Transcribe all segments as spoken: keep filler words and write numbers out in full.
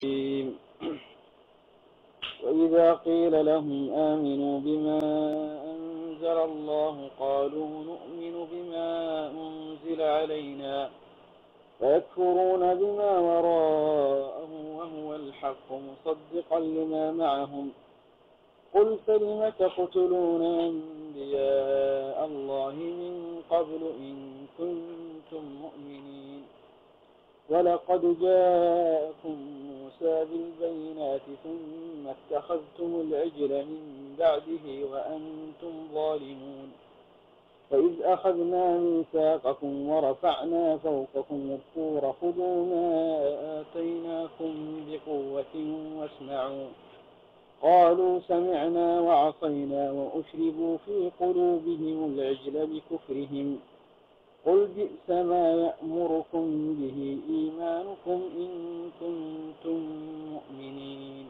وإذا قيل لهم آمنوا بما أنزل الله قالوا نؤمن بما أنزل علينا فيكفرون بما وراءه وهو الحق مصدقا لما معهم قل فلم تقتلون أنبياء الله من قبل إن كنتم مؤمنين ولقد جاءكم موسى بالبينات ثم اتخذتم العجل من بعده وأنتم ظالمون فإذ أخذنا ميثاقكم ورفعنا فوقكم الطور خذوا ما آتيناكم بقوة واسمعوا قالوا سمعنا وعصينا وأشربوا في قلوبهم العجل بكفرهم قل بئس ما يأمركم به إيمانكم إن كنتم مؤمنين.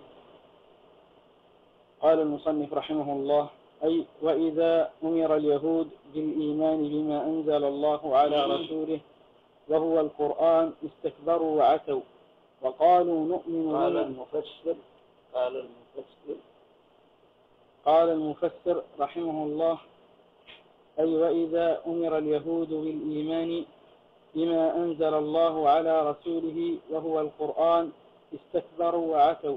قال المصنف رحمه الله: أي وإذا أمر اليهود بالإيمان بما أنزل الله على رسوله وهو القرآن استكبروا وعتوا وقالوا نؤمن. قال المفسر قال المفسر قال المفسر رحمه الله: أي وإذا أمر اليهود بالإيمان بما أنزل الله على رسوله وهو القرآن استكبروا وعتوا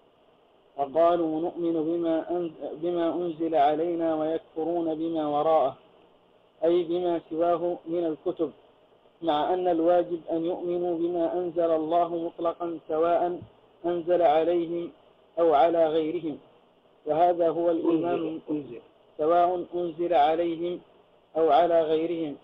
وقالوا نؤمن بما بما أنزل علينا ويكفرون بما وراءه، أي بما سواه من الكتب، مع أن الواجب أن يؤمنوا بما أنزل الله مطلقا سواء أنزل عليهم أو على غيرهم، وهذا هو الإيمان أنزل سواء أنزل عليهم أو على غيرهم،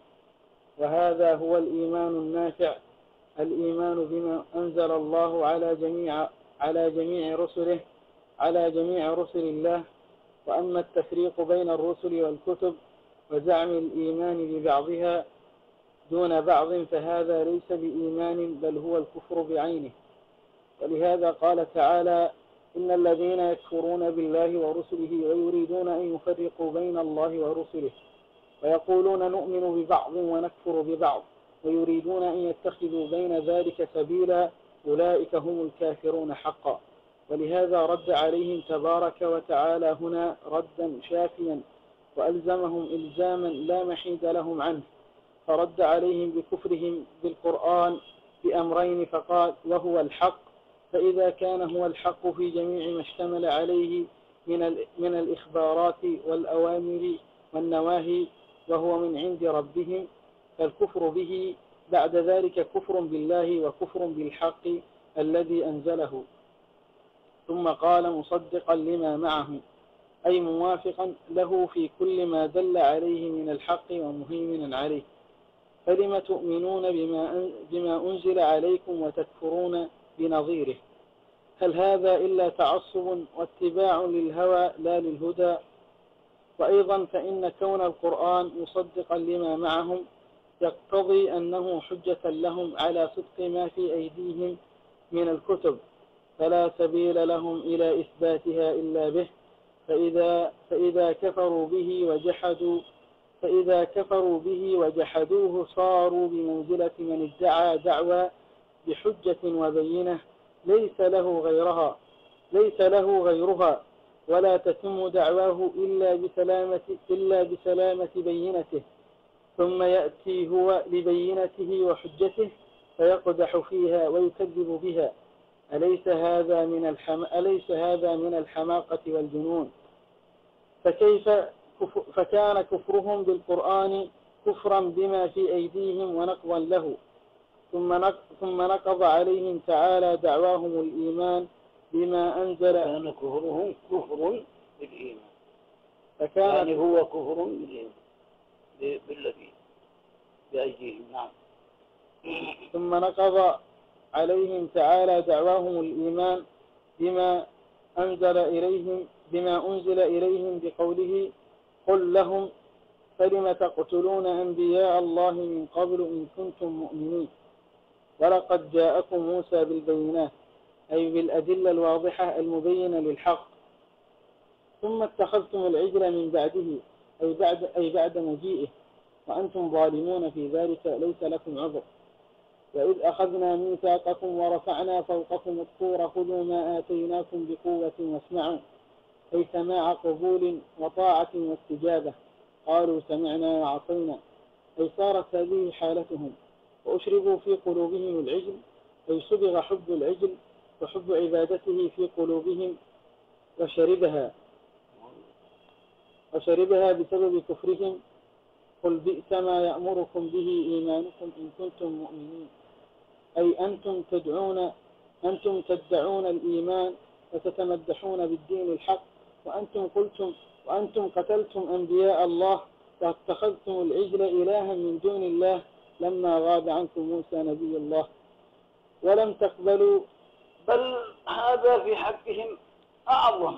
وهذا هو الإيمان النافع، الإيمان بما أنزل الله على جميع على جميع رسله على جميع رسل الله. وأما التفريق بين الرسل والكتب وزعم الإيمان ببعضها دون بعض فهذا ليس بإيمان بل هو الكفر بعينه. ولهذا قال تعالى: إن الذين يكفرون بالله ورسله ويريدون أن يفرقوا بين الله ورسله ويقولون نؤمن ببعض ونكفر ببعض ويريدون أن يتخذوا بين ذلك سبيلا أولئك هم الكافرون حقا. ولهذا رد عليهم تبارك وتعالى هنا ردا شافيا وألزمهم إلزاما لا محيد لهم عنه، فرد عليهم بكفرهم بالقرآن بأمرين فقال: وهو الحق، فإذا كان هو الحق في جميع ما اشتمل عليه من من الإخبارات والأوامر والنواهي وهو من عند ربهم، فالكفر به بعد ذلك كفر بالله وكفر بالحق الذي أنزله. ثم قال: مصدقا لما معه، أي موافقا له في كل ما دل عليه من الحق ومهيمنا عليه. فلم تؤمنون بما بما أنزل عليكم وتكفرون بنظيره؟ هل هذا إلا تعصب واتباع للهوى لا للهدى؟ وأيضا فإن كون القرآن مصدقا لما معهم يقتضي أنه حجة لهم على صدق ما في أيديهم من الكتب، فلا سبيل لهم إلى إثباتها إلا به. فإذا, فإذا كفروا به وجحدوا فإذا كفروا به وجحدوه صاروا بمنزلة من ادعى دعوى بحجة وبينة ليس له غيرها ليس له غيرها ولا تتم دعواه إلا بسلامة إلا بسلامة بينته، ثم يأتي هو لبينته وحجته فيقدح فيها ويكذب بها. أليس هذا من الحم... أليس هذا من الحماقة والجنون؟ فكيف كف... فكان كفرهم بالقرآن كفرا بما في أيديهم ونقضا له. ثم نق... ثم نقض عليهم تعالى دعواهم الإيمان بما أنزل. كان كفرهم كفر بالإيمان، فكان يعني هو كفر بالإيمان بالذي بأيديهم. نعم. ثم نقض عليهم تعالى دعواهم الإيمان بما أنزل إليهم بما أنزل إليهم بقوله: قل لهم فلم تقتلون أنبياء الله من قبل إن كنتم مؤمنين ولقد جاءكم موسى بالبينات، أي بالأدلة الواضحة المبينة للحق، ثم اتخذتم العجل من بعده، أي بعد, أي بعد مجيئه، وأنتم ظالمون في ذلك ليس لكم عذر. وإذ أخذنا ميثاقكم ورفعنا فوقكم الطور خذوا ما آتيناكم بقوة واسمعوا، أي سماع قبول وطاعة واستجابة. قالوا سمعنا وعصينا، أي صارت هذه حالتهم. وأشربوا في قلوبهم العجل، أي صبغ حب العجل وحب عبادته في قلوبهم، وشربها وشربها بسبب كفرهم. قل بئس ما يأمركم به إيمانكم إن كنتم مؤمنين، أي أنتم تدعون أنتم تدعون الإيمان وتتمدحون بالدين الحق، وأنتم قلتم وأنتم قتلتم أنبياء الله واتخذتم العجل إلها من دون الله لما غاب عنكم موسى نبي الله، ولم تقبلوا. بل هذا في حقهم أعظم،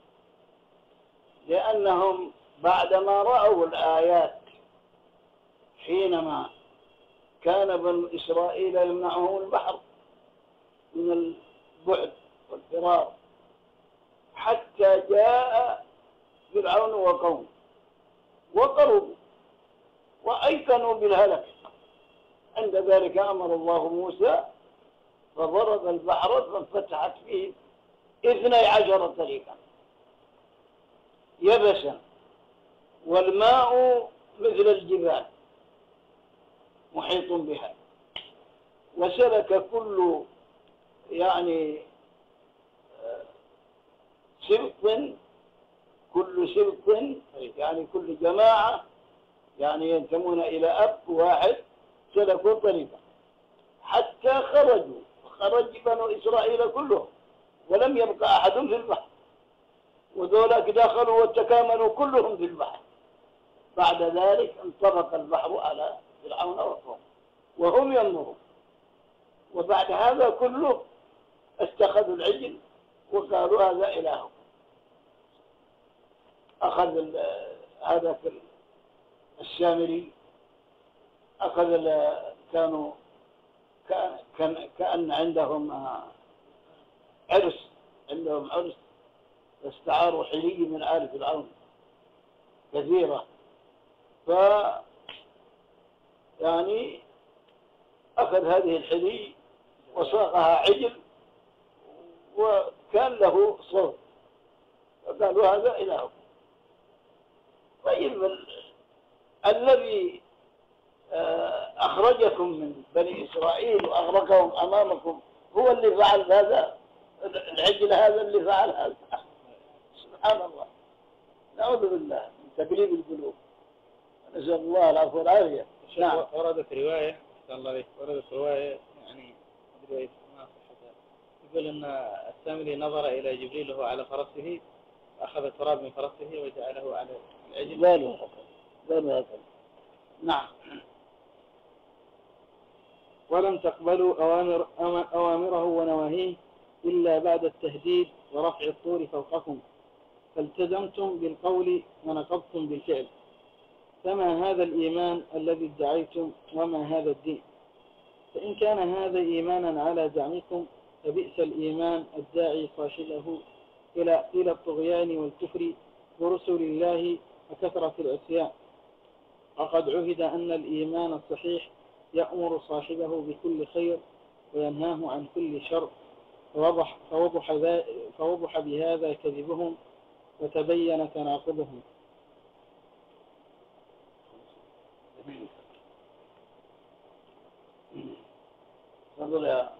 لأنهم بعدما رأوا الآيات حينما كان بنو إسرائيل يمنعهم البحر من البعد والفرار حتى جاء فرعون وقومه وقربوا وأيقنوا بالهلك. عند ذلك أمر الله موسى فضرب البحر فانفتحت فيه اثني عشر طريقا يبسا والماء مثل الجبال محيط بها، وسلك كل يعني سبط كل سبط يعني كل جماعة يعني ينتمون إلى أب واحد سلكوا طريقا حتى خرجوا خرج بنو إسرائيل كلهم ولم يبقى أحد في البحر، وذولاك دخلوا وتكاملوا كلهم في البحر. بعد ذلك انطبق البحر على فرعون وقومه وهم ينظرون. وبعد هذا كله اتخذوا العجل وقالوا هذا إلههم. أخذ هذا السامري أخذ كانوا كان كأن عندهم عرس عندهم عرس فاستعاروا حلي من آل فرعون كثيرة، ف يعني أخذ هذه الحلي وصاغها عجل وكان له صوت فقالوا هذا إلهكم. طيب الذي أخرجكم من بني إسرائيل وأغرقهم أمامكم هو اللي فعل هذا، العجل هذا اللي فعل هذا. سبحان الله، نعوذ بالله من تقليب القلوب، نسأل الله العفو والعافية. نعم. وردت رواية الله عليك وردت رواية يعني رواية ما صحتها، يقول أن السامري نظر إلى جبريل وهو على فرسه أخذ التراب من فرسه وجعله على العجل. قالوا قالوا هكذا. نعم. ولم تقبلوا أوامر أوامره ونواهيه إلا بعد التهديد ورفع الطور فوقكم، فالتزمتم بالقول ونقضتم بالفعل. فما هذا الإيمان الذي ادعيتم وما هذا الدين؟ فإن كان هذا إيمانا على زعمكم فبئس الإيمان الداعي صاحبه إلى إلى الطغيان والكفر برسل الله وكثرة العصيان. وقد عهد أن الإيمان الصحيح يأمر صاحبه بكل خير وينهاه عن كل شر، فوضح, فوضح, فوضح بهذا كذبهم وتبين تناقضهم. تفضل يا